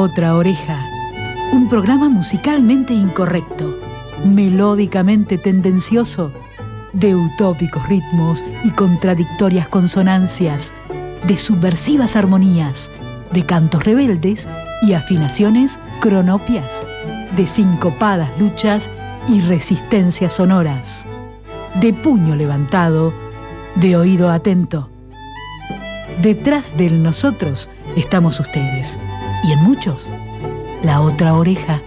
Otra Oreja, un programa musicalmente incorrecto, melódicamente tendencioso, de utópicos ritmos y contradictorias consonancias, de subversivas armonías, de cantos rebeldes y afinaciones cronopias, de sincopadas luchas y resistencias sonoras, de puño levantado, de oído atento. Detrás del nosotros estamos ustedes, y en muchos, la otra oreja.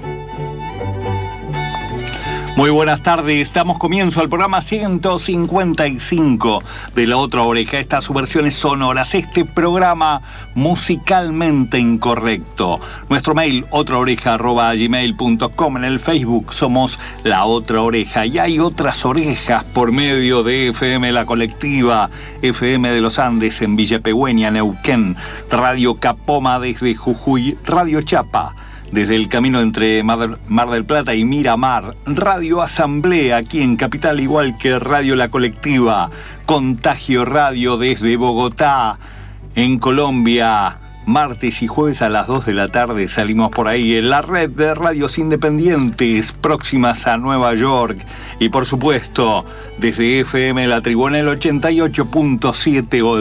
Muy buenas tardes, damos comienzo al programa 155 de La Otra Oreja, estas subversiones sonoras, este programa musicalmente incorrecto. Nuestro mail, otraoreja@gmail.com, en el Facebook somos La Otra Oreja, y hay otras orejas por medio de FM La Colectiva, FM de los Andes en Villa Pehuen, Neuquén, Radio Capoma desde Jujuy, Radio Chapa desde el camino entre Mar del Plata y Miramar, Radio Asamblea aquí en Capital, igual que Radio La Colectiva, Contagio Radio desde Bogotá, en Colombia, martes y jueves a las 2 de la tarde salimos por ahí en la red de radios independientes próximas a Nueva York, y por supuesto desde FM La Tribu en el 88.7 o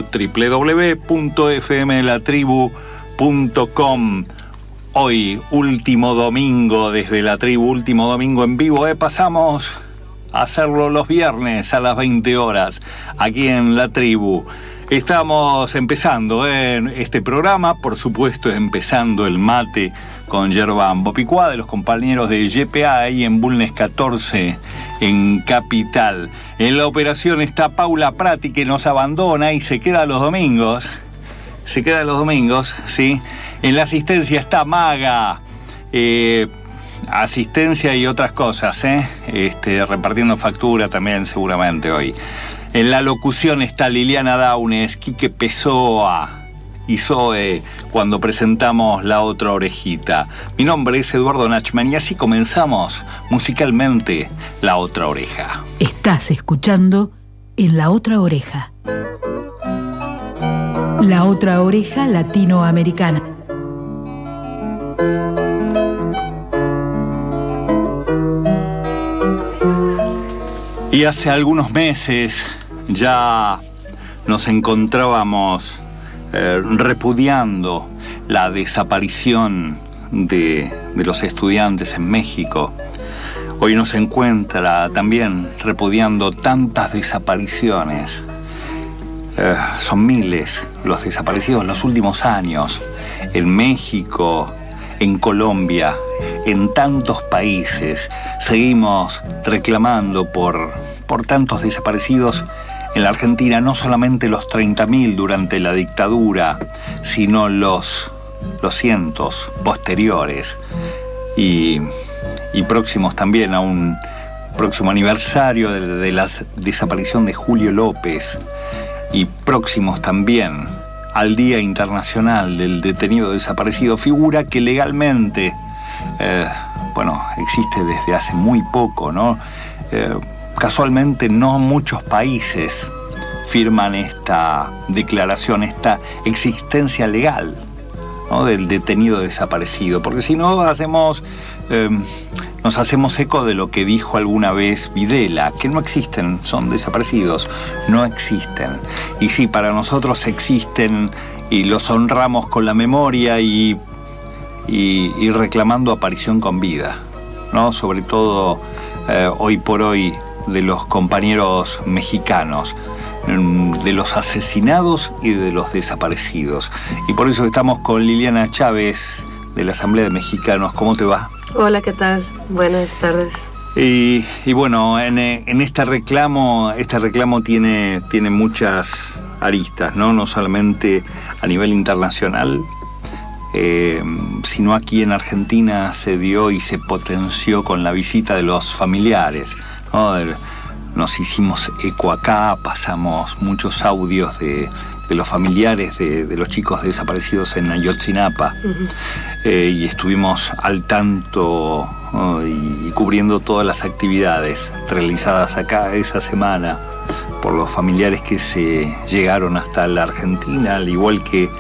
www.fmlatribu.com. Hoy, último domingo desde La Tribu, último domingo en vivo. Pasamos a hacerlo los viernes a las 20 horas, aquí en La Tribu. Estamos empezando en este programa, por supuesto, empezando el mate con yerba Ambopicua de los compañeros de YPA ahí en Bulnes 14, en Capital. En la operación está Paula Prati, que nos abandona y se queda los domingos. Se queda los domingos, ¿sí? En la asistencia está Maga, asistencia y otras cosas, repartiendo factura también seguramente hoy. En la locución está Liliana Daunes, Quique Pessoa y Zoe cuando presentamos La Otra Orejita. Mi nombre es Eduardo Nachman y así comenzamos musicalmente La Otra Oreja. Estás escuchando en La Otra Oreja. La Otra Oreja latinoamericana. Y hace algunos meses ya nos encontrábamos repudiando la desaparición de los estudiantes en México. Hoy nos encuentra también repudiando tantas desapariciones. Son miles los desaparecidos en los últimos años, en México, en Colombia, en tantos países. Seguimos reclamando por tantos desaparecidos en la Argentina, no solamente los 30.000 durante la dictadura, sino los cientos posteriores y próximos también a un próximo aniversario de la desaparición de Julio López, y próximos también al Día Internacional del Detenido Desaparecido, figura que legalmente, existe desde hace muy poco, ¿no? Casualmente no muchos países firman esta declaración, esta existencia legal, ¿no?, del detenido desaparecido, porque si no nos hacemos eco de lo que dijo alguna vez Videla, que no existen, son desaparecidos, no existen. Y sí, para nosotros existen y los honramos con la memoria y reclamando aparición con vida, ¿no? Sobre todo hoy por hoy de los compañeros mexicanos, de los asesinados y de los desaparecidos. Y por eso estamos con Liliana Chávez de la Asamblea de Mexicanos. ¿Cómo te va? Hola, ¿qué tal? Buenas tardes. Y bueno, en este reclamo tiene muchas aristas, ¿no? No solamente a nivel internacional, sino aquí en Argentina se dio y se potenció con la visita de los familiares, ¿no? Nos hicimos eco acá, pasamos muchos audios de los familiares de los chicos desaparecidos en Ayotzinapa. Uh-huh. Y estuvimos al tanto y cubriendo todas las actividades realizadas acá esa semana por los familiares que se llegaron hasta la Argentina, al igual que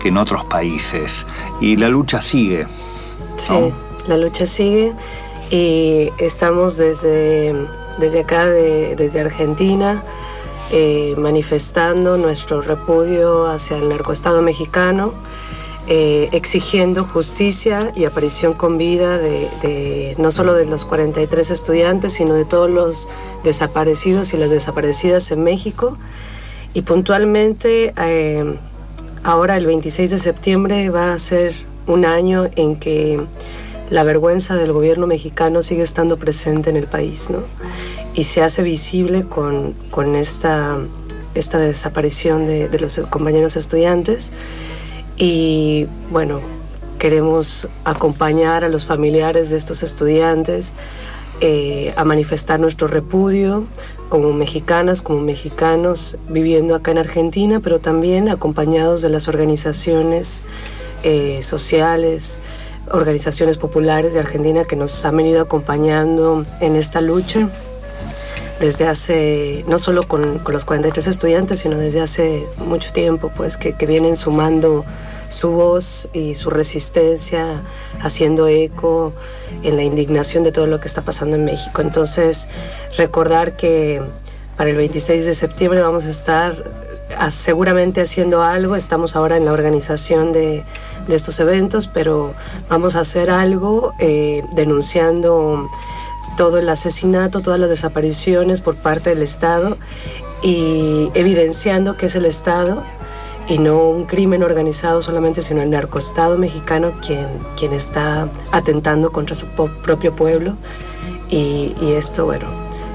en otros países. Y la lucha sigue, ¿no? Sí, la lucha sigue y estamos desde acá, desde Argentina, manifestando nuestro repudio hacia el narcoestado mexicano, exigiendo justicia y aparición con vida de no solo de los 43 estudiantes, sino de todos los desaparecidos y las desaparecidas en México. Y puntualmente, ahora el 26 de septiembre va a ser un año en que la vergüenza del gobierno mexicano sigue estando presente en el país, ¿no? Y se hace visible con esta desaparición de los compañeros estudiantes. Y bueno, queremos acompañar a los familiares de estos estudiantes a manifestar nuestro repudio como mexicanas, como mexicanos viviendo acá en Argentina, pero también acompañados de las organizaciones sociales, organizaciones populares de Argentina que nos han venido acompañando en esta lucha desde hace, no solo con los 43 estudiantes, sino desde hace mucho tiempo, pues que vienen sumando su voz y su resistencia, haciendo eco en la indignación de todo lo que está pasando en México. Entonces, recordar que para el 26 de septiembre vamos a estar seguramente haciendo algo. Estamos ahora en la organización de estos eventos, pero vamos a hacer algo denunciando todo el asesinato, todas las desapariciones por parte del Estado y evidenciando que es el Estado y no un crimen organizado solamente, sino el narcoestado mexicano quien está atentando contra su propio pueblo. Y esto, bueno,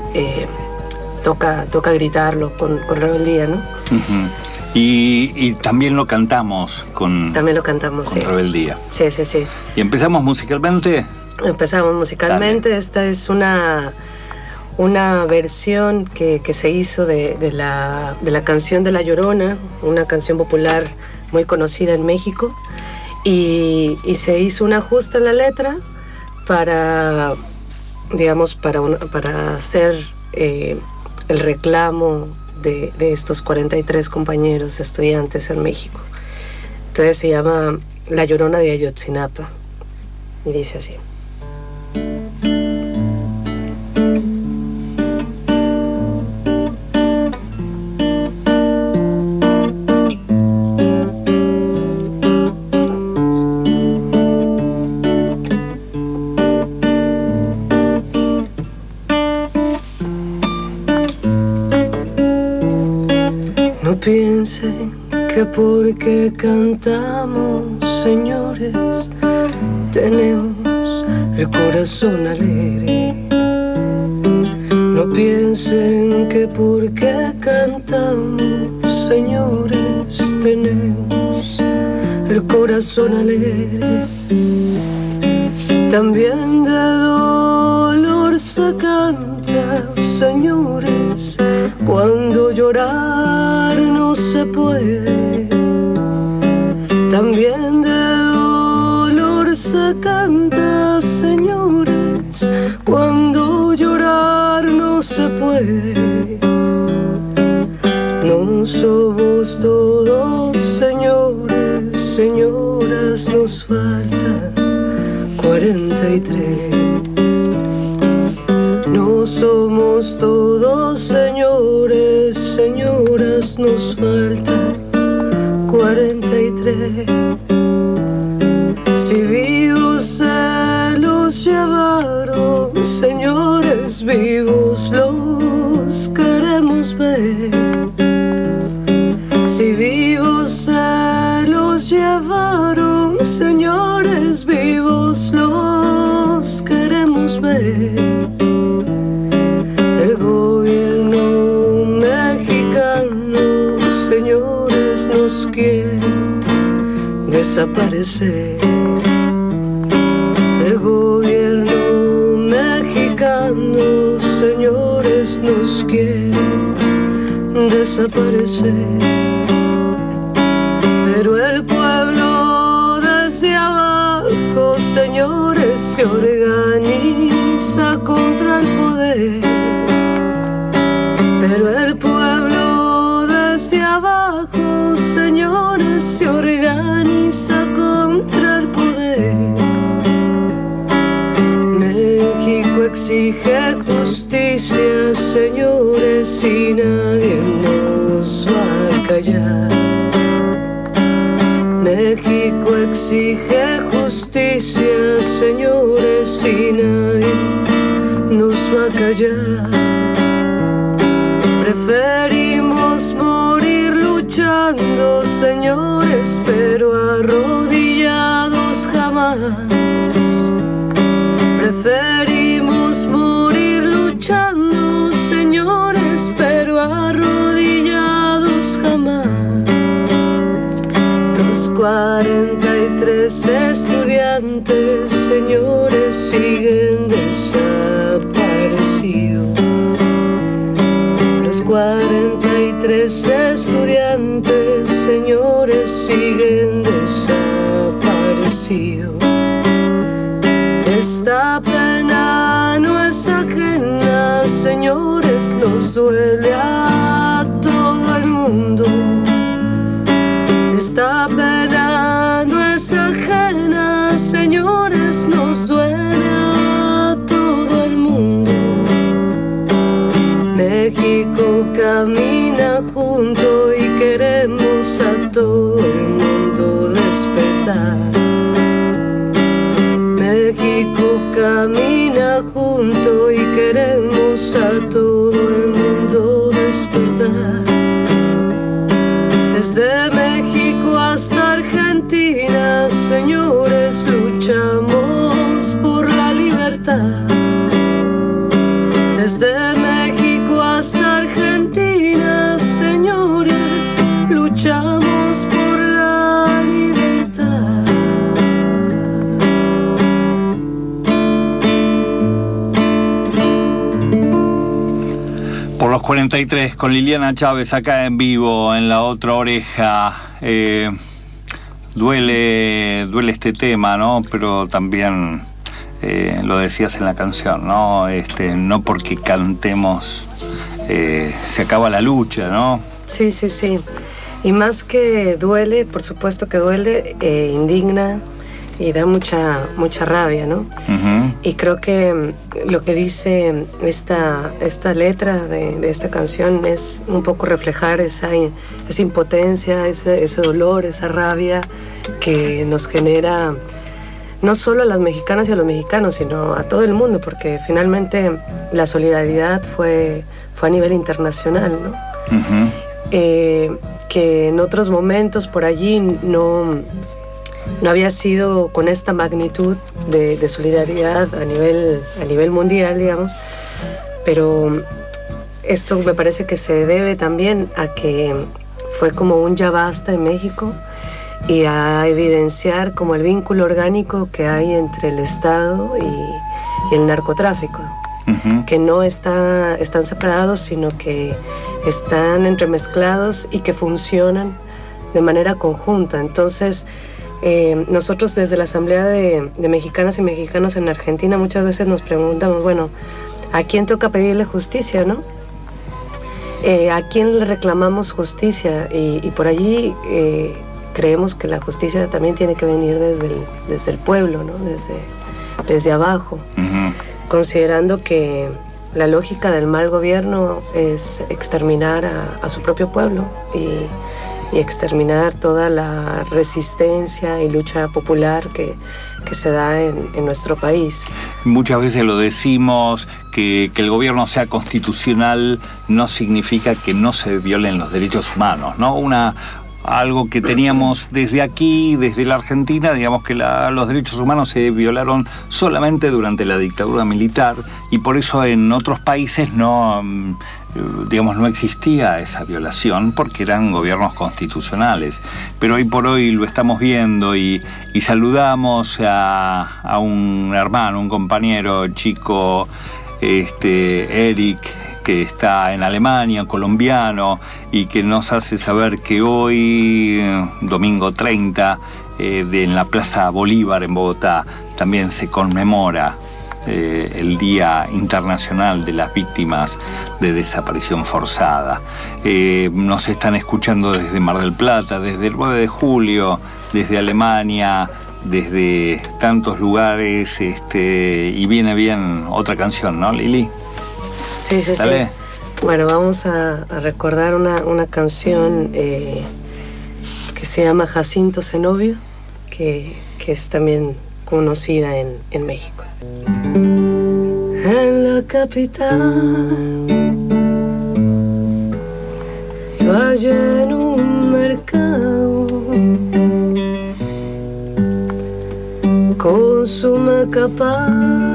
toca gritarlo con rebeldía, ¿no? Uh-huh. Y también lo cantamos con sí. Rebeldía. Sí. ¿Y empezamos musicalmente? Empezamos musicalmente. Dale. Esta es una versión que se hizo de la canción de La Llorona, una canción popular muy conocida en México, y se hizo un ajuste en la letra para hacer el reclamo de estos 43 compañeros estudiantes en México. Entonces se llama La Llorona de Ayotzinapa y dice así. Piensen que porque cantamos, señores, tenemos el corazón alegre. No piensen que porque cantamos, señores, tenemos el corazón alegre. También de dolor se canta, señores, cuando llorar no se puede. También de dolor se canta, señores, cuando llorar no se puede. No somos todos, señores, señoras, nos faltan 43. No somos todos, señores, señoras, nos faltan 43. Si vivos se los llevaron, señores, vivos los queremos ver. Si vivos se los llevaron, señores, vivos los queremos ver. El gobierno mexicano, señores, nos quiere desaparecer. El gobierno mexicano, señores, nos quiere desaparecer. Pero el pueblo desde abajo, señores, se organiza contra el poder. Pero el pueblo desde abajo, señores, se organiza exige justicia, señores, y nadie nos va a callar. México exige justicia, señores, y nadie nos va a callar. Preferimos morir luchando, señores, pero arrodillados jamás. Preferimos morir luchando, señores, pero arrodillados jamás. Los 43 estudiantes, señores, siguen desaparecidos. Los 43 estudiantes, señores, siguen desaparecidos. Esta pena no es ajena, señores, nos duele a todo el mundo. Esta pena no es ajena, señores, nos duele a todo el mundo. México camina junto y queremos a todo el mundo despertar. México camina junto y queremos a todo el mundo despertar. Desde México hasta Argentina, señores, luchamos por la libertad. Desde México hasta Argentina, señores, luchamos por la libertad. Por los 43, con Liliana Chávez acá en vivo, en La Otra Oreja. Duele este tema, ¿no? Pero también lo decías en la canción, ¿no? No porque cantemos se acaba la lucha, ¿no? Sí, sí, sí. Y más que duele, por supuesto que duele, indigna y da mucha rabia, ¿no? Uh-huh. Y creo que lo que dice esta letra de esta canción es un poco reflejar esa impotencia, ese dolor, esa rabia que nos genera no solo a las mexicanas y a los mexicanos, sino a todo el mundo, porque finalmente la solidaridad fue a nivel internacional, ¿no? Uh-huh. Que en otros momentos por allí no había sido con esta magnitud de solidaridad a nivel mundial, digamos, pero esto me parece que se debe también a que fue como un ya basta en México y a evidenciar como el vínculo orgánico que hay entre el Estado y el narcotráfico, uh-huh. Que no están separados, sino que están entremezclados y que funcionan de manera conjunta. Entonces, nosotros desde la Asamblea de Mexicanas y Mexicanos en Argentina muchas veces nos preguntamos, bueno, ¿a quién toca pedirle justicia, no? ¿A quién le reclamamos justicia? Y por allí creemos que la justicia también tiene que venir desde el pueblo, ¿no? Desde abajo, uh-huh. Considerando que la lógica del mal gobierno es exterminar a su propio pueblo y exterminar toda la resistencia y lucha popular que se da en nuestro país. Muchas veces lo decimos, que el gobierno sea constitucional no significa que no se violen los derechos humanos, ¿no? Algo que teníamos desde aquí, desde la Argentina, digamos que los derechos humanos se violaron solamente durante la dictadura militar y por eso en otros países no existía esa violación porque eran gobiernos constitucionales. Pero hoy por hoy lo estamos viendo y saludamos a un hermano, un compañero chico, Eric, que está en Alemania, colombiano, y que nos hace saber que hoy, domingo 30, en la Plaza Bolívar en Bogotá, también se conmemora el Día Internacional de las Víctimas de Desaparición Forzada. Nos están escuchando desde Mar del Plata, desde el 9 de julio, desde Alemania, desde tantos lugares, y viene bien otra canción, ¿no, Lili? Sí. Dale. Bueno, vamos a recordar una canción que se llama Jacinto Zenobio, que es también conocida en México. En la capital, yo hallé en un mercado consume capaz,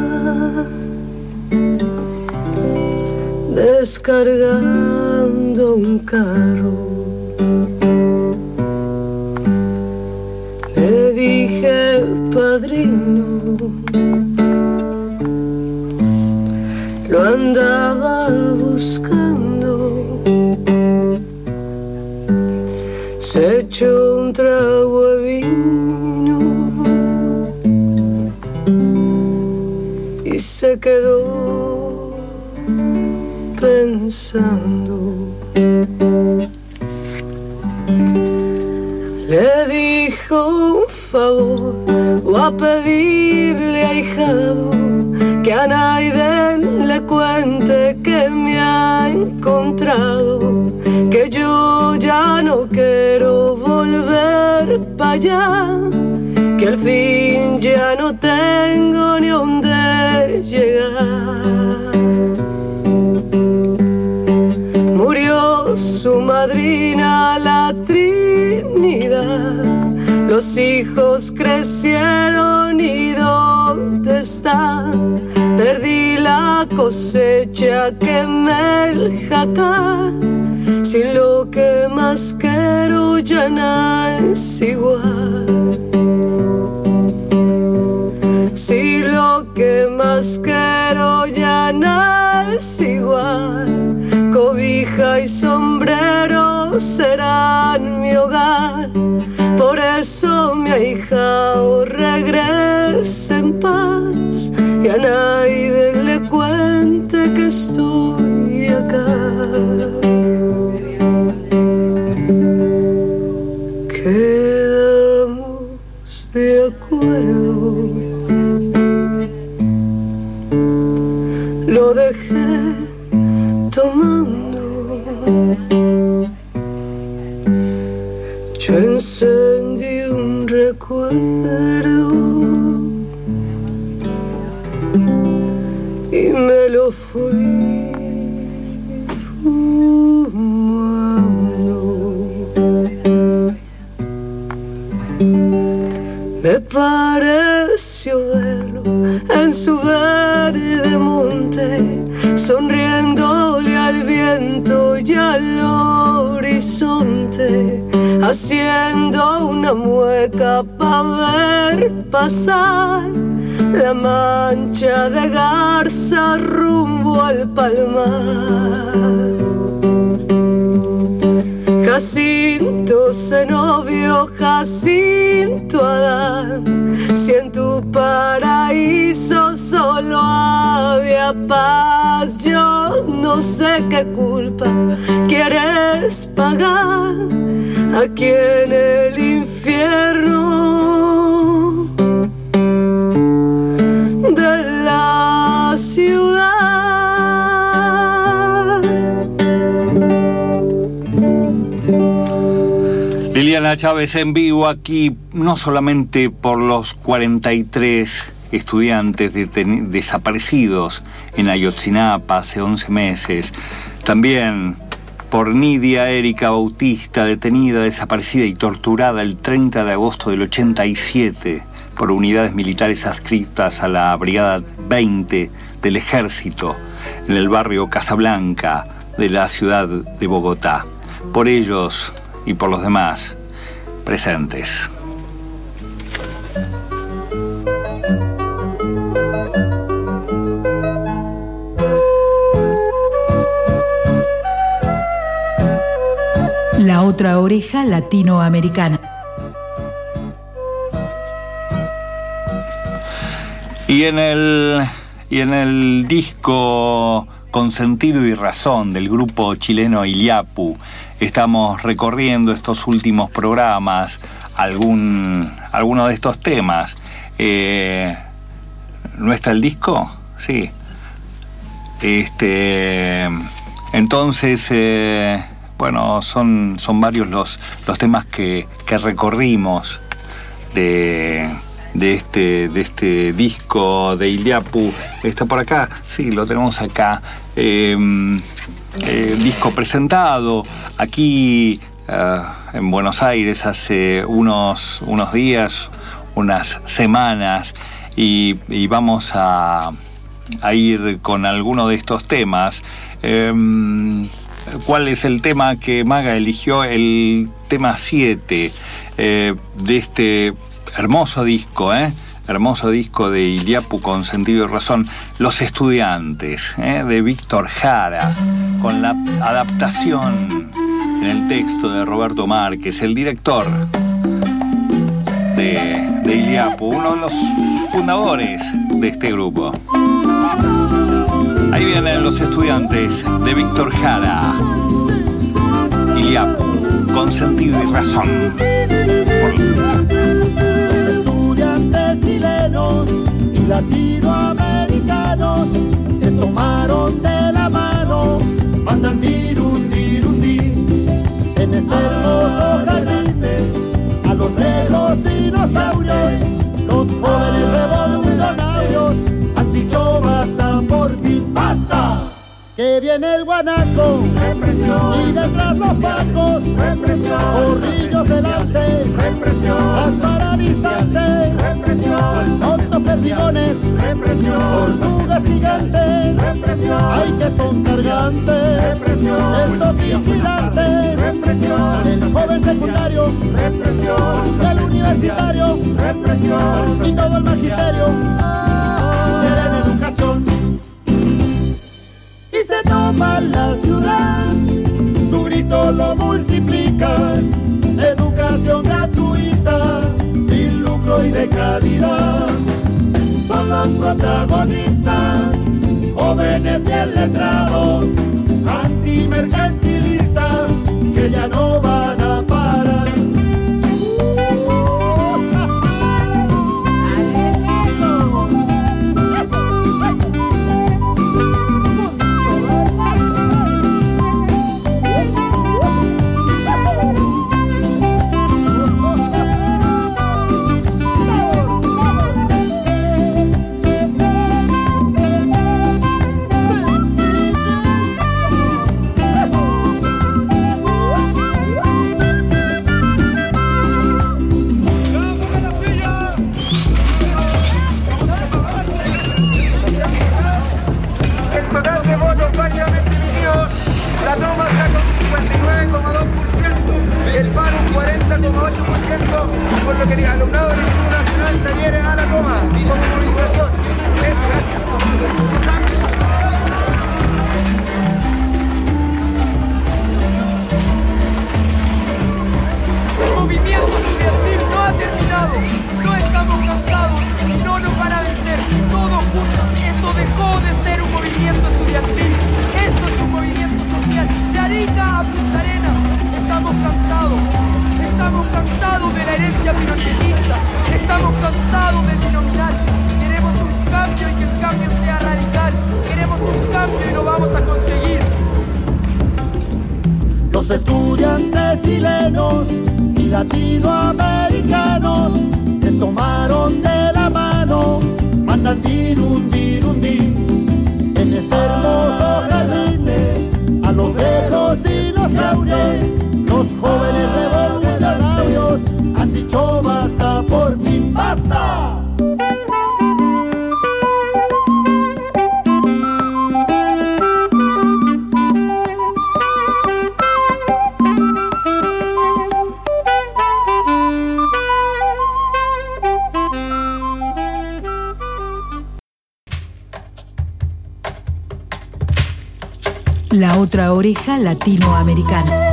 descargando un carro. Le dije, padrino, lo andaba buscando. Se echó un trago de vino y se quedó pensando. Le dijo, un favor, voy a pedirle a ahijado que a Naiden le cuente que me ha encontrado, que yo ya no quiero volver para allá, que al fin ya no tengo ni dónde llegar. Murió su madrina, la Trinidad, los hijos crecieron y ¿dónde están? Perdí la cosecha, quemé el jacal, si lo que más quiero ya no es igual. Si lo que más quiero ya no es igual, cobija y sombrero serán mi hogar. Por eso mi ahijao regrese en paz y a nadie le cuente que estoy acá. Quedamos de acuerdo, lo dejé tomando. Yo encendí un recuerdo y me lo fui fumando. Me pareció verlo en su verde monte, sonriéndole al viento y al horizonte, haciendo una mueca para ver pasar la mancha de garza rumbo al palmar. Jacinto Zenobio, Jacinto Adán, si en tu paraíso solo había paz, yo no sé qué culpa quieres pagar aquí en el infierno de la ciudad. Liliana Chávez en vivo aquí, no solamente por los 43 estudiantes desaparecidos en Ayotzinapa hace 11 meses, también por Nidia Erika Bautista, detenida, desaparecida y torturada el 30 de agosto del 87 por unidades militares adscritas a la Brigada 20 del Ejército en el barrio Casablanca de la ciudad de Bogotá. Por ellos y por los demás presentes. La otra oreja latinoamericana. Y en el disco Con Sentido y Razón del grupo chileno Illappu, estamos recorriendo estos últimos programas alguno de estos temas. ¿No está el disco? Sí. Entonces, bueno, son varios los temas que recorrimos de este disco de Iliapu. ¿Está por acá? Sí, lo tenemos acá. Disco presentado aquí en Buenos Aires hace unos días, unas semanas, y vamos a ir con alguno de estos temas. ¿Cuál es el tema que Maga eligió? El tema 7 de este hermoso disco, hermoso disco de Iliapu con sentido y razón, Los Estudiantes, de Víctor Jara, con la adaptación en el texto de Roberto Márquez, el director de Iliapu, uno de los fundadores de este grupo. Ahí vienen Los Estudiantes de Víctor Jara, Iliapu con sentido y razón. Chilenos y latinoamericanos se tomaron de la mano, mandan dirundi en este hermoso jardín a los negros dinosaurios. Los jóvenes revolucionarios han dicho basta, por fin basta. Que viene el guanaco, represión, y detrás los bancos, represión, zorrillos delante, represión, las paralizantes, represión, tontos perdigones, represión, tortugas gigantes, represión, hay que son cargantes, represión, estos vigilantes, represión, el joven secundario, represión, el universitario, represión, y todo el magisterio quieren educación. Y se toma la ciudad, su grito lo multiplican, educación gratuita, sin lucro y de calidad. Son los protagonistas, jóvenes bien letrados, antimercantilistas, que ya no van a parar. La toma está con 59,2%, el paro un 40,8%, por lo que el alumnado del Instituto Nacional se adhiere a la toma como movilización. Eso, gracias. El movimiento estudiantil no ha terminado, no estamos cansados y no nos van a vencer. Todos juntos, esto dejó de ser un movimiento estudiantil, esto es un movimiento social, de Arica a Punta Arenas. Estamos cansados de la herencia pinochetista, estamos cansados del binominal. Queremos un cambio y que el cambio sea radical, queremos un cambio y lo vamos a conseguir. Los estudiantes chilenos y latinoamericanos se tomaron de la mano, mandan dirundi en este hermoso jardín a los viejos dinosaurios. Los jóvenes revolucionarios han dicho basta, por fin basta. La otra oreja latinoamericana.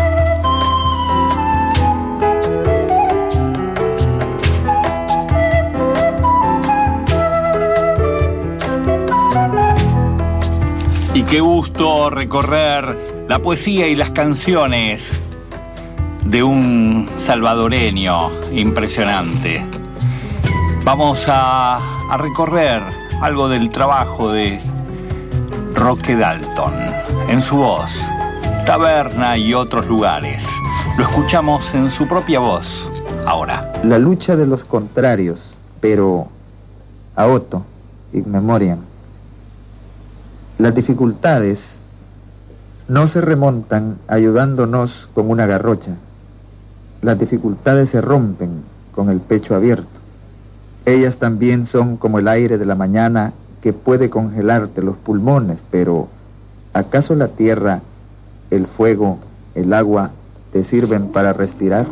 Y qué gusto recorrer la poesía y las canciones de un salvadoreño impresionante. Vamos a recorrer algo del trabajo de Roque Dalton, en su voz, Taberna y otros lugares. Lo escuchamos en su propia voz, ahora. La lucha de los contrarios, pero a otro, in memoriam. Las dificultades no se remontan ayudándonos con una garrocha. Las dificultades se rompen con el pecho abierto. Ellas también son como el aire de la mañana que puede congelarte los pulmones, pero ¿acaso la tierra, el fuego, el agua te sirven para respirar?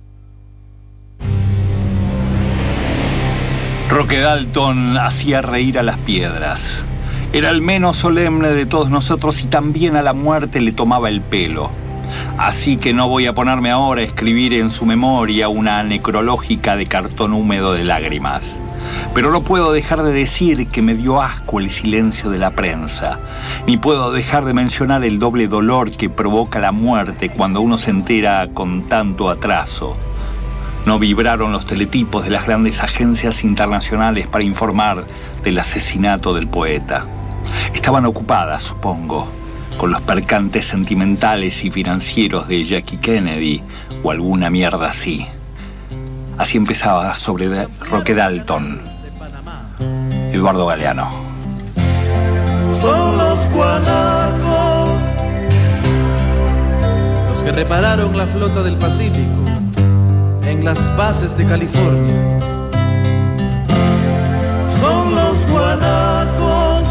Roque Dalton hacía reír a las piedras. Era el menos solemne de todos nosotros y también a la muerte le tomaba el pelo. Así que no voy a ponerme ahora a escribir en su memoria una necrológica de cartón húmedo de lágrimas. Pero no puedo dejar de decir que me dio asco el silencio de la prensa, ni puedo dejar de mencionar el doble dolor que provoca la muerte cuando uno se entera con tanto atraso. No vibraron los teletipos de las grandes agencias internacionales para informar del asesinato del poeta. Estaban ocupadas, supongo, con los percantes sentimentales y financieros de Jackie Kennedy o alguna mierda así. Así empezaba sobre Roque Dalton, Eduardo Galeano. Son los guanacos los que repararon la flota del Pacífico en las bases de California. Son los guanacos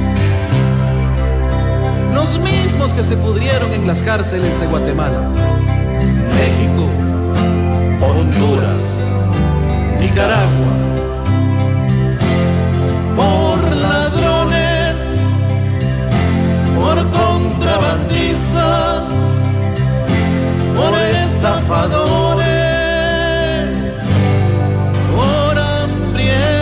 los mismos que se pudrieron en las cárceles de Guatemala, México, Honduras, Nicaragua, por ladrones, por contrabandistas, por estafadores, por hambrientos.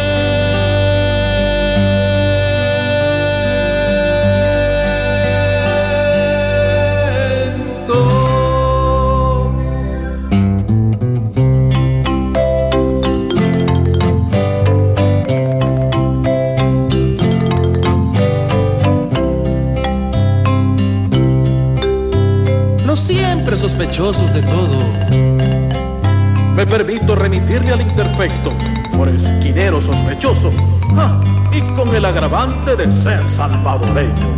Siempre sospechosos de todo. Me permito remitirle al imperfecto por esquinero sospechoso, y con el agravante de ser salvadoreño.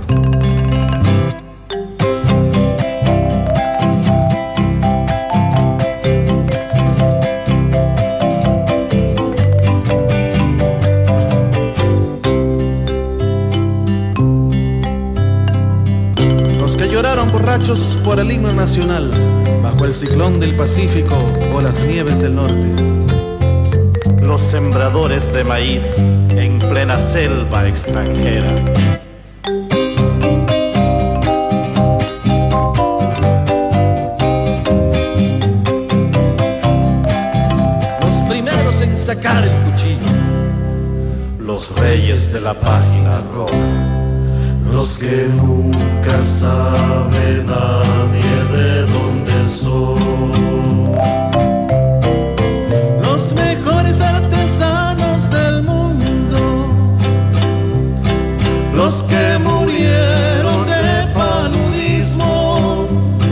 Borrachos por el himno nacional, bajo el ciclón del Pacífico o las nieves del norte. Los sembradores de maíz en plena selva extranjera. Los primeros en sacar el cuchillo. Los reyes de la página roja. Los que nunca sabe nadie de dónde son. Los mejores artesanos del mundo. Los que murieron de paludismo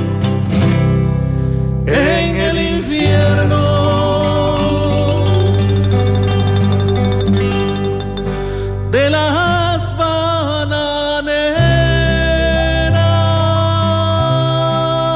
en el infierno. De las bananeras.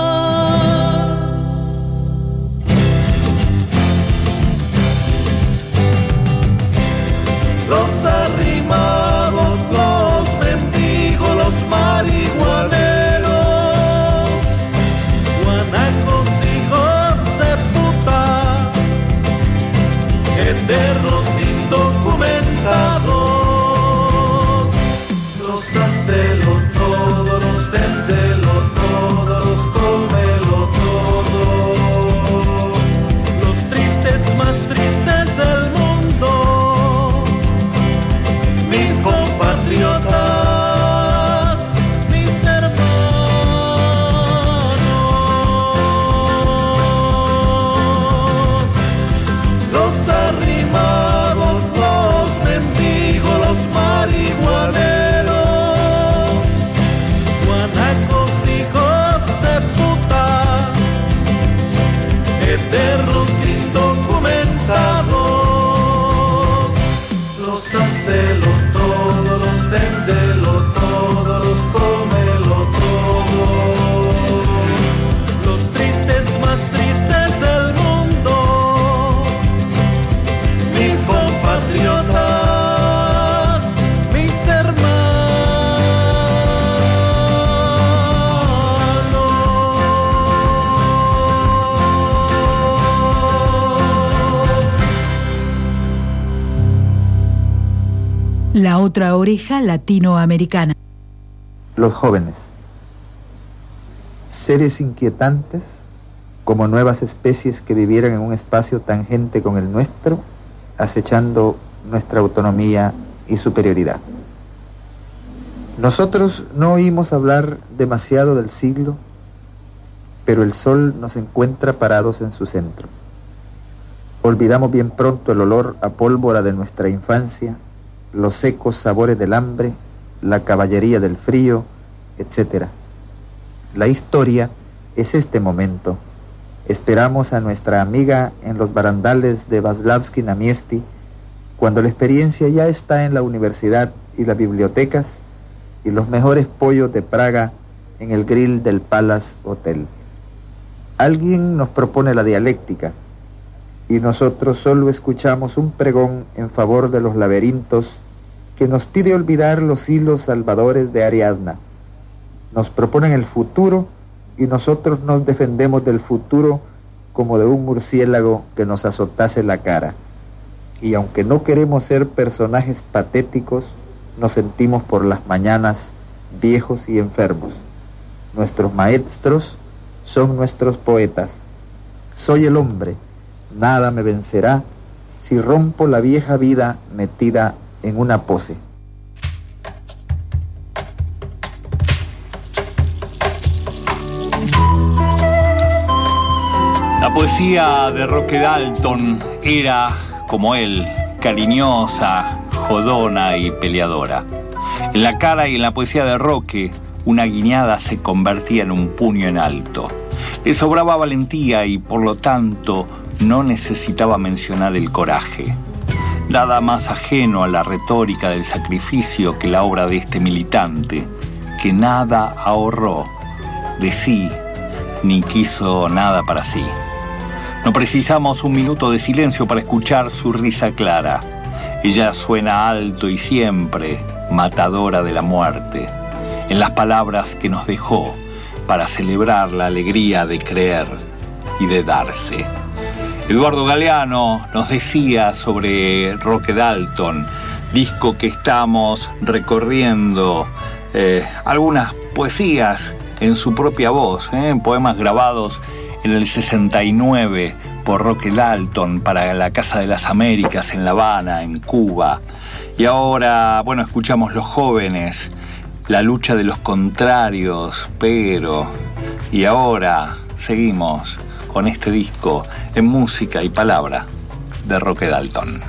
La otra oreja latinoamericana. Los jóvenes, seres inquietantes como nuevas especies que vivieran en un espacio tangente con el nuestro, acechando nuestra autonomía y superioridad. Nosotros no oímos hablar demasiado del siglo, pero el sol nos encuentra parados en su centro. Olvidamos bien pronto el olor a pólvora de nuestra infancia, los secos sabores del hambre, la caballería del frío, etc. La historia es este momento. Esperamos a nuestra amiga en los barandales de Václavsky na Miesti, cuando la experiencia ya está en la universidad y las bibliotecas, y los mejores pollos de Praga en el grill del Palace Hotel. Alguien nos propone la dialéctica, y nosotros solo escuchamos un pregón en favor de los laberintos que nos pide olvidar los hilos salvadores de Ariadna. Nos proponen el futuro y nosotros nos defendemos del futuro como de un murciélago que nos azotase la cara. Y aunque no queremos ser personajes patéticos, nos sentimos por las mañanas viejos y enfermos. Nuestros maestros son nuestros poetas. Soy el hombre, nada me vencerá si rompo la vieja vida metida en una pose. La poesía de Roque Dalton era, como él, cariñosa, jodona y peleadora. En la cara y en la poesía de Roque, una guiñada se convertía en un puño en alto. Le sobraba valentía y, por lo tanto, no necesitaba mencionar el coraje. Nada más ajeno a la retórica del sacrificio que la obra de este militante, que nada ahorró de sí, ni quiso nada para sí. No precisamos un minuto de silencio para escuchar su risa clara. Ella suena alto y siempre, matadora de la muerte, en las palabras que nos dejó para celebrar la alegría de creer y de darse. Eduardo Galeano nos decía sobre Roque Dalton, disco que estamos recorriendo, algunas poesías en su propia voz, poemas grabados en el 69 por Roque Dalton para la Casa de las Américas en La Habana, en Cuba. Y ahora, bueno, escuchamos Los Jóvenes, la lucha de los contrarios, pero... Y ahora seguimos con este disco en música y palabra de Roque Dalton.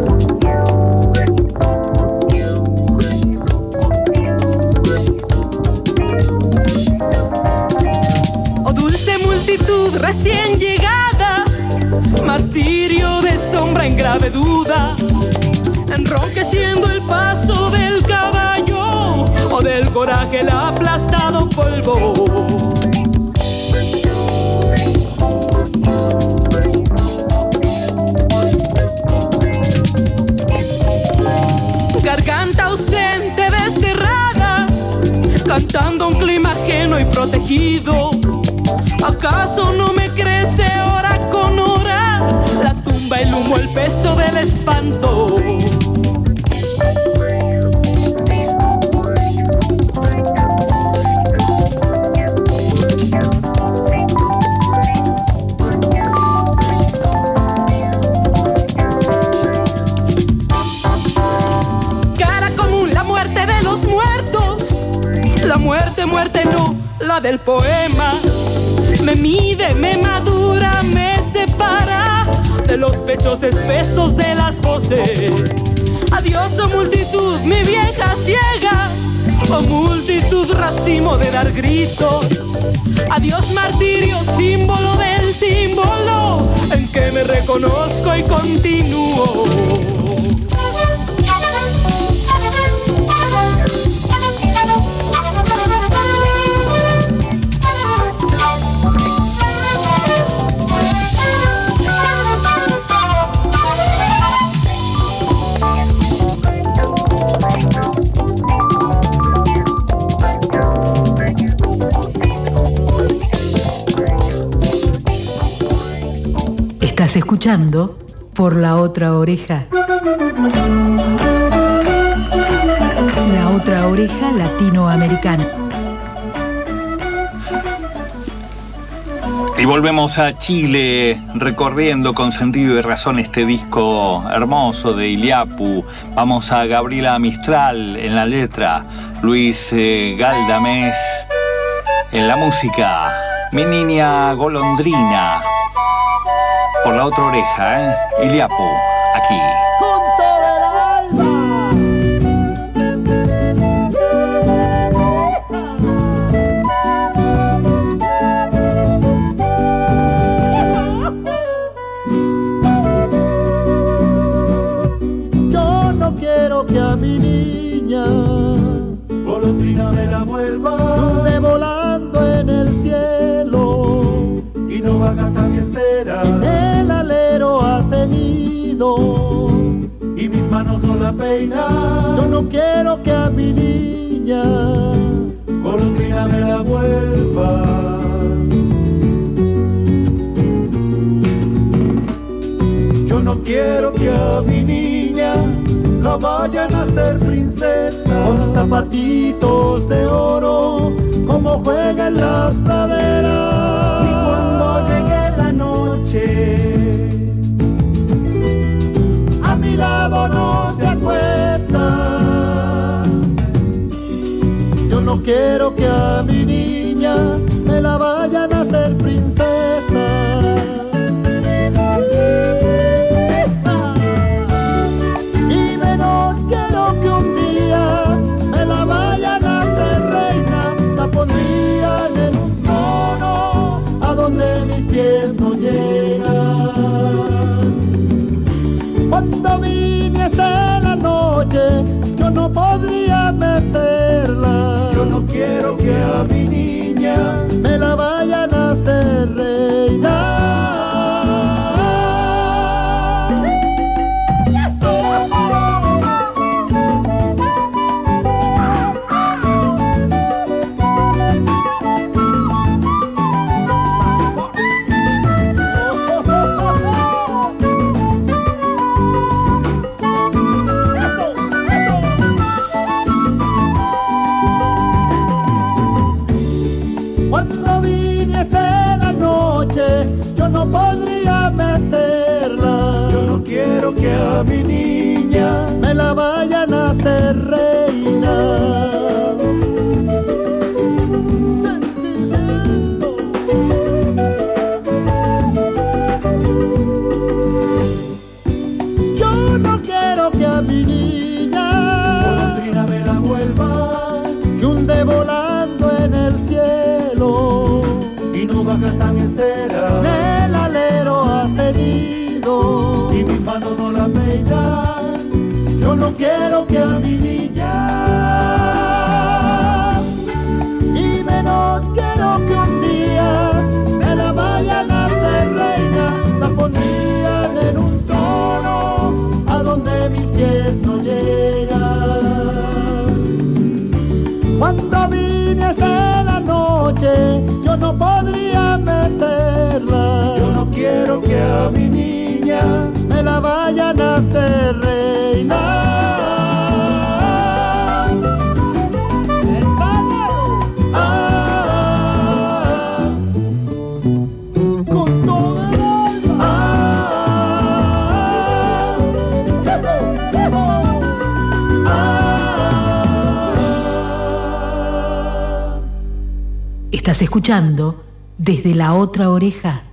Oh dulce multitud recién llegada, martirio de sombra en grave duda, enronqueciendo el paso del caballo o del coraje el aplastado polvo. Garganta ausente desterrada, cantando un clima ajeno y protegido. ¿Acaso no me crece hora con hora la tumba, el humo, el peso del espanto? Muerte no, la del poema. Me mide, me madura, me separa de los pechos espesos de las voces. Adiós, oh multitud, mi vieja ciega, oh multitud, racimo de dar gritos. Adiós, martirio, símbolo del símbolo en que me reconozco y continúo. Estás escuchando Por la Otra Oreja. otra oreja latinoamericana. Y volvemos a Chile, recorriendo con sentido y razón este disco hermoso de Iliapu. Vamos a Gabriela Mistral en la letra, Luis Galdamés en la música, Mi Niña Golondrina. Por la otra oreja, Iliapu, aquí. Que a mi niña golondrina me la vuelva, ande volando en el cielo y no baja hasta mi estera. En el alero hace nido y mis manos no la peinan. Yo no quiero que a mi niña golondrina me la vuelva. Yo no quiero que a mi niña la vayan a ser princesa con zapatitos de oro como juega en las praderas. Y cuando llegue la noche a mi lado no se acuesta. Yo no quiero que a mi niña me la vayan a hacer princesa. Quiero que un día me la vayan a hacer reina, la pondrían en un trono a donde mis pies no llegan. Cuando viniese la noche, yo no podría mecerla. Yo no quiero que a mi niña me la vayan a hacer reina. Yo no podría mecerla. Yo no quiero que a mi niña me la vayan a hacer reina. Sentimiento. Yo no quiero que a mi niña golondrina me la vuelva y hunde volando en el cielo y no baja hasta mi estera. En el alero hace nido y mis manos no la peinan. Yo no quiero que a mi niña, y menos quiero que un día me la vayan a hacer reina, la pondrían en un trono a donde mis pies no llegan. Cuando viniese la noche, yo no podría mecerla. Yo no quiero que a mi niña me la vayan a hacer reina. Con todo el Estás escuchando Desde la Otra Oreja.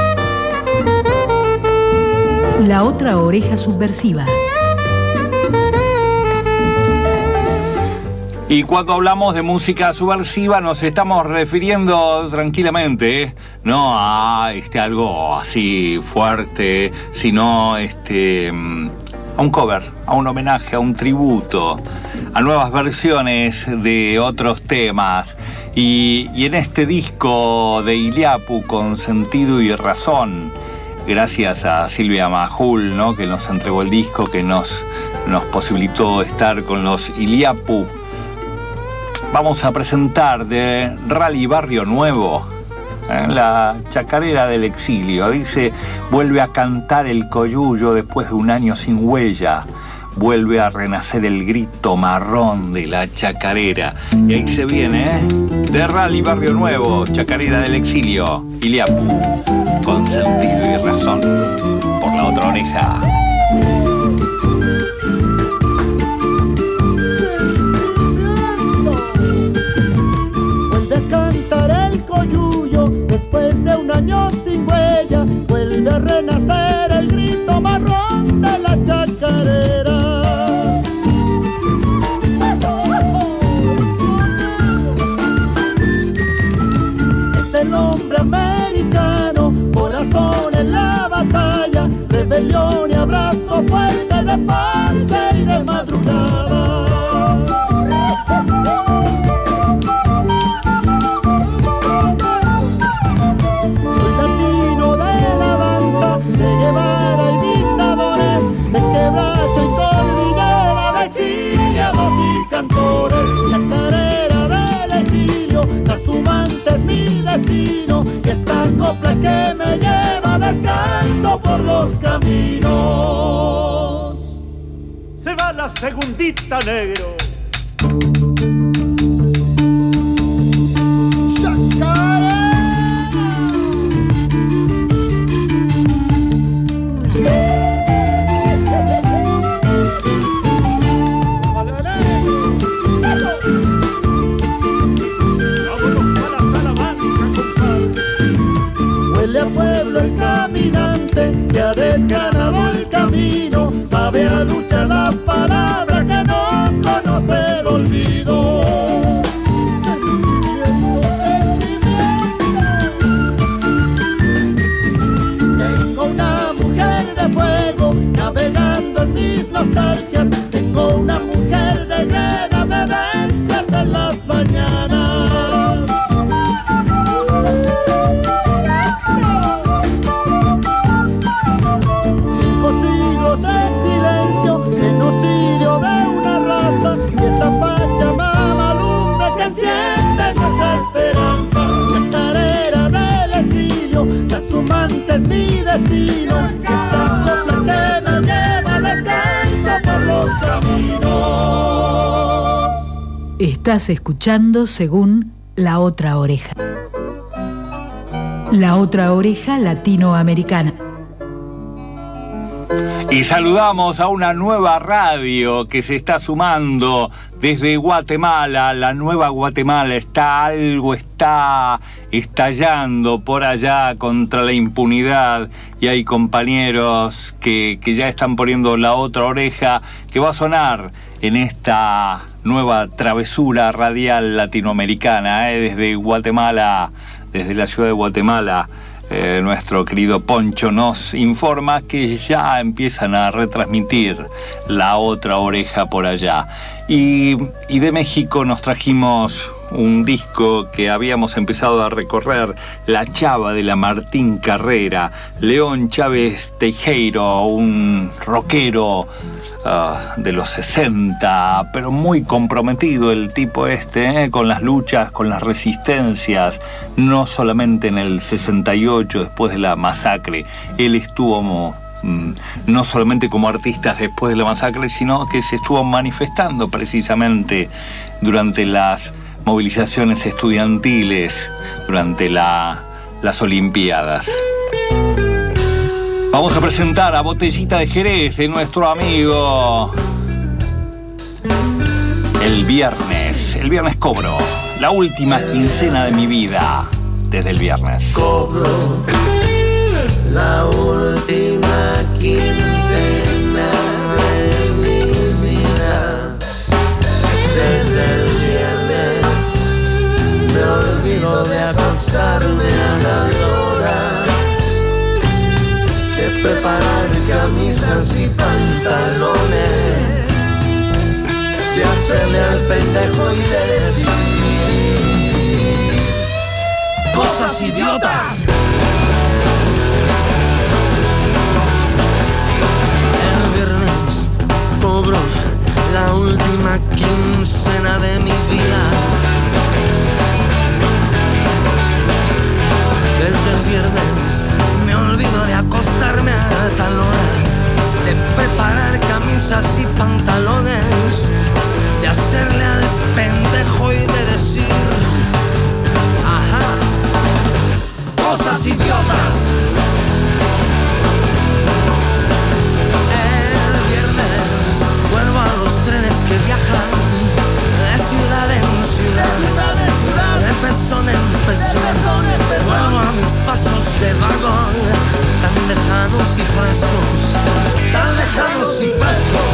La Otra Oreja Subversiva. Y cuando hablamos de música subversiva nos estamos refiriendo tranquilamente, no a algo así fuerte, sino a un cover, a un homenaje, a un tributo, a nuevas versiones de otros temas. Y en este disco de Iliapu, con sentido y razón, gracias a Silvia Majul, ¿no?, que nos entregó el disco, que nos posibilitó estar con los Iliapu, vamos a presentar de Rally Barrio Nuevo, la chacarera del exilio. Dice: vuelve a cantar el coyullo después de un año sin huella, vuelve a renacer el grito marrón de la chacarera. Y ahí se viene, de Rally Barrio Nuevo, Chacarera del Exilio, Iliapu, con sentido y razón, por la otra oreja. Vuelve a cantar el coyuyo después de un año sin huella, vuelve a renacer el grito marrón de la chacarera. Es el hombre americano, corazón en la batalla, rebelión y abrazo fuerte de parte y de madrugada. Soy latino de la danza, de Guevara y dictadores, de quebracho y cordillera, de exiliados y cantores. Chacarera del exilio, trashumante es mi destino, y esta copla que me lleva a descanso por los caminos. Se va la segundita, negro. Huele a pueblo el caminante que ha desganado el camino, sabe a lucha la palabra que no conoce el olvido. Tengo una mujer de fuego navegando en mis nostalgias, tengo una mujer de guerra, me despierta en las mañanas. 5 siglos de silencio, genocidio de una raza, y esta Pachamama lumbre que enciende nuestra esperanza. Chacarera del exilio, trashumante es mi destino, esta copla que me lleva a descanso por los caminos. Estás escuchando según La Otra Oreja. La Otra Oreja latinoamericana. Y saludamos a una nueva radio que se está sumando desde Guatemala. La nueva Guatemala está estallando por allá contra la impunidad, y hay compañeros que ya están poniendo la otra oreja que va a sonar en esta nueva travesura radial latinoamericana, desde Guatemala, desde la ciudad de Guatemala. Nuestro querido Poncho nos informa que ya empiezan a retransmitir la otra oreja por allá. Y de México nos trajimos un disco que habíamos empezado a recorrer, La Chava de la Martín Carrera, León Chávez Teijeiro, un rockero de los 60, pero muy comprometido el tipo con las luchas, con las resistencias, no solamente en el 68 después de la masacre. Él estuvo no solamente como artista después de la masacre, sino que se estuvo manifestando precisamente durante las movilizaciones estudiantiles, durante las Olimpiadas. Vamos a presentar a Botellita de Jerez de nuestro amigo. El viernes cobro la última quincena de mi vida, desde el viernes. Cobro la última quincena de mi vida, desde el viernes me olvido de acostarme a la hora, de preparar camisas y pantalones, de hacerle al pendejo y de decir cosas idiotas. El viernes cobro la última quincena de mi vida. Desde el viernes me olvido de acostarme a tal hora, de preparar camisas y pantalones, de hacerle al pendejo y de decir, ajá, cosas idiotas. El viernes vuelvo a los trenes que viajan de ciudad en ciudad, de pezón en pezón. Vuelvo a mis pasos de vagón, tan lejanos y frescos, tan lejanos y frescos.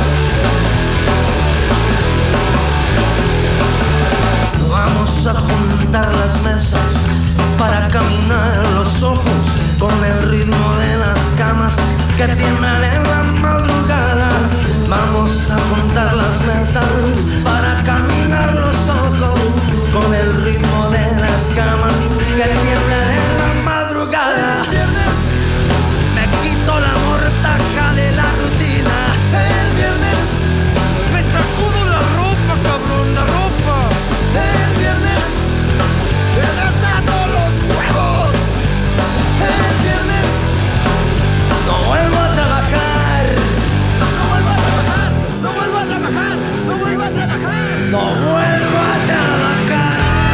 Vamos a juntar las mesas para caminar los ojos con el ritmo de las camas que tiemblan en la madrugada. Vamos a juntar las mesas para caminar los ojos con el ritmo de las camas que tiemblan en la madrugada. Me quito la mortaja de la rutina. El viernes me sacudo la ropa, cabrón, la ropa. El viernes me desato los huevos. El viernes no vuelvo a trabajar. No vuelvo a trabajar. No vuelvo a trabajar. No vuelvo a trabajar. No vuelvo a trabajar.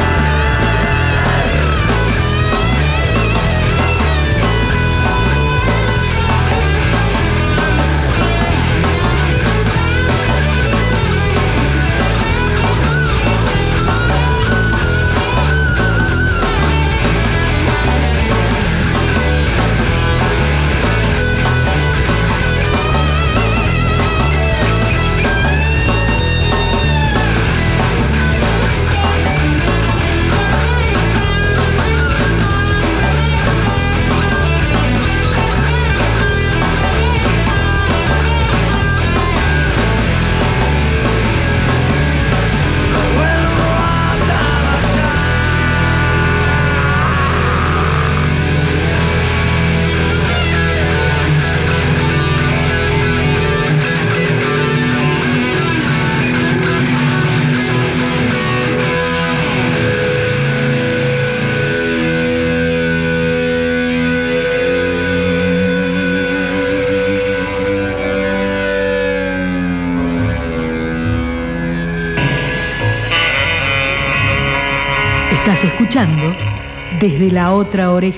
Estás escuchando Desde la Otra Oreja.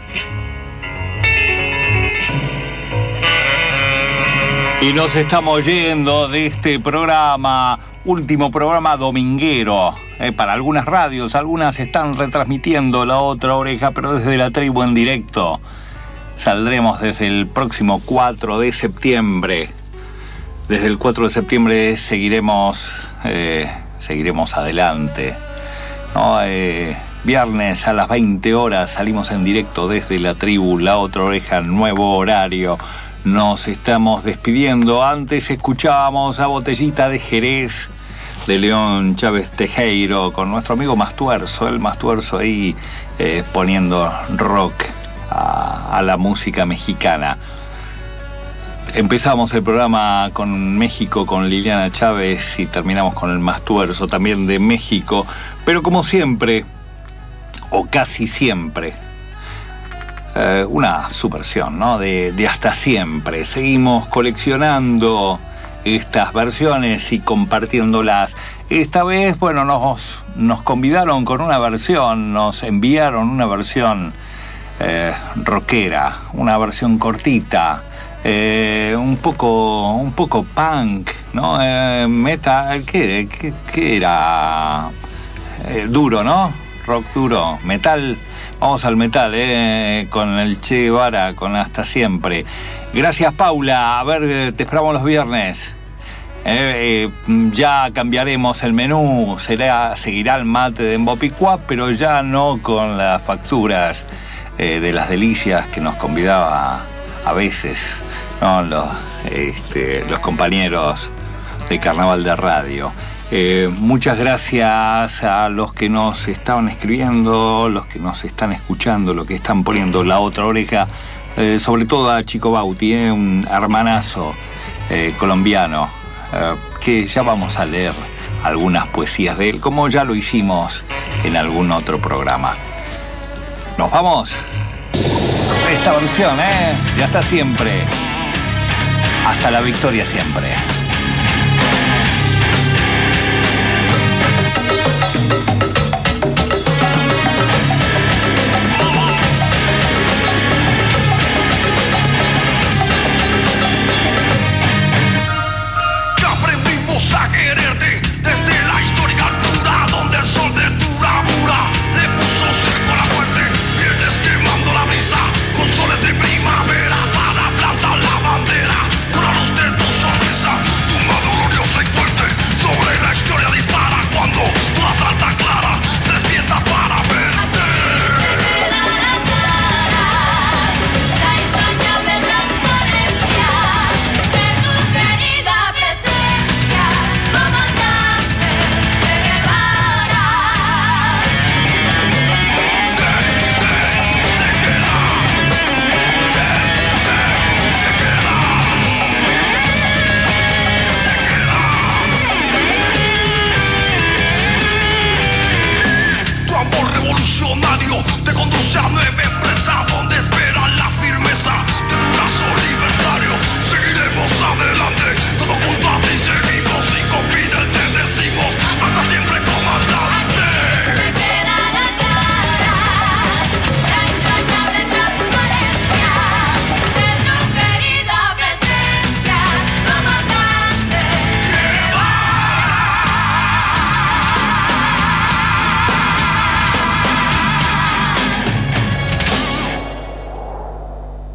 Y nos estamos yendo de este programa, último programa dominguero. Para algunas radios, algunas están retransmitiendo La Otra Oreja, pero desde la tribu en directo. Saldremos desde el próximo 4 de septiembre. Desde el 4 de septiembre seguiremos adelante, ¿no? Viernes a las 20 horas salimos en directo desde la tribu La Otra Oreja, nuevo horario. Nos estamos despidiendo. Antes escuchábamos a Botellita de Jerez de León Chávez Tejero con nuestro amigo Mastuerzo, el Mastuerzo ahí poniendo rock a la música mexicana. Empezamos el programa con México, con Liliana Chávez, y terminamos con el Mastuerzo también de México. Pero como siempre, o casi siempre, una subversión, ¿no? de Hasta Siempre. Seguimos coleccionando estas versiones y compartiéndolas. Esta vez, bueno, nos convidaron con una versión, nos enviaron una versión rockera, una versión cortita. Un poco punk, ¿no? Metal, ¿qué era? Duro, ¿no? Rock duro, metal. Vamos al metal, con el Che Guevara, con Hasta Siempre. Gracias, Paula. A ver, te esperamos los viernes. Ya cambiaremos el menú. Seguirá el mate de Mbopicua, pero ya no con las facturas de las delicias que nos convidaba a veces, ¿no? Los compañeros de Carnaval de Radio. Muchas gracias a los que nos estaban escribiendo, los que nos están escuchando, los que están poniendo La Otra Oreja, sobre todo a Chico Bauti, un hermanazo colombiano, que ya vamos a leer algunas poesías de él, como ya lo hicimos en algún otro programa. Nos vamos. Esta versión, ya está siempre. Hasta la victoria siempre.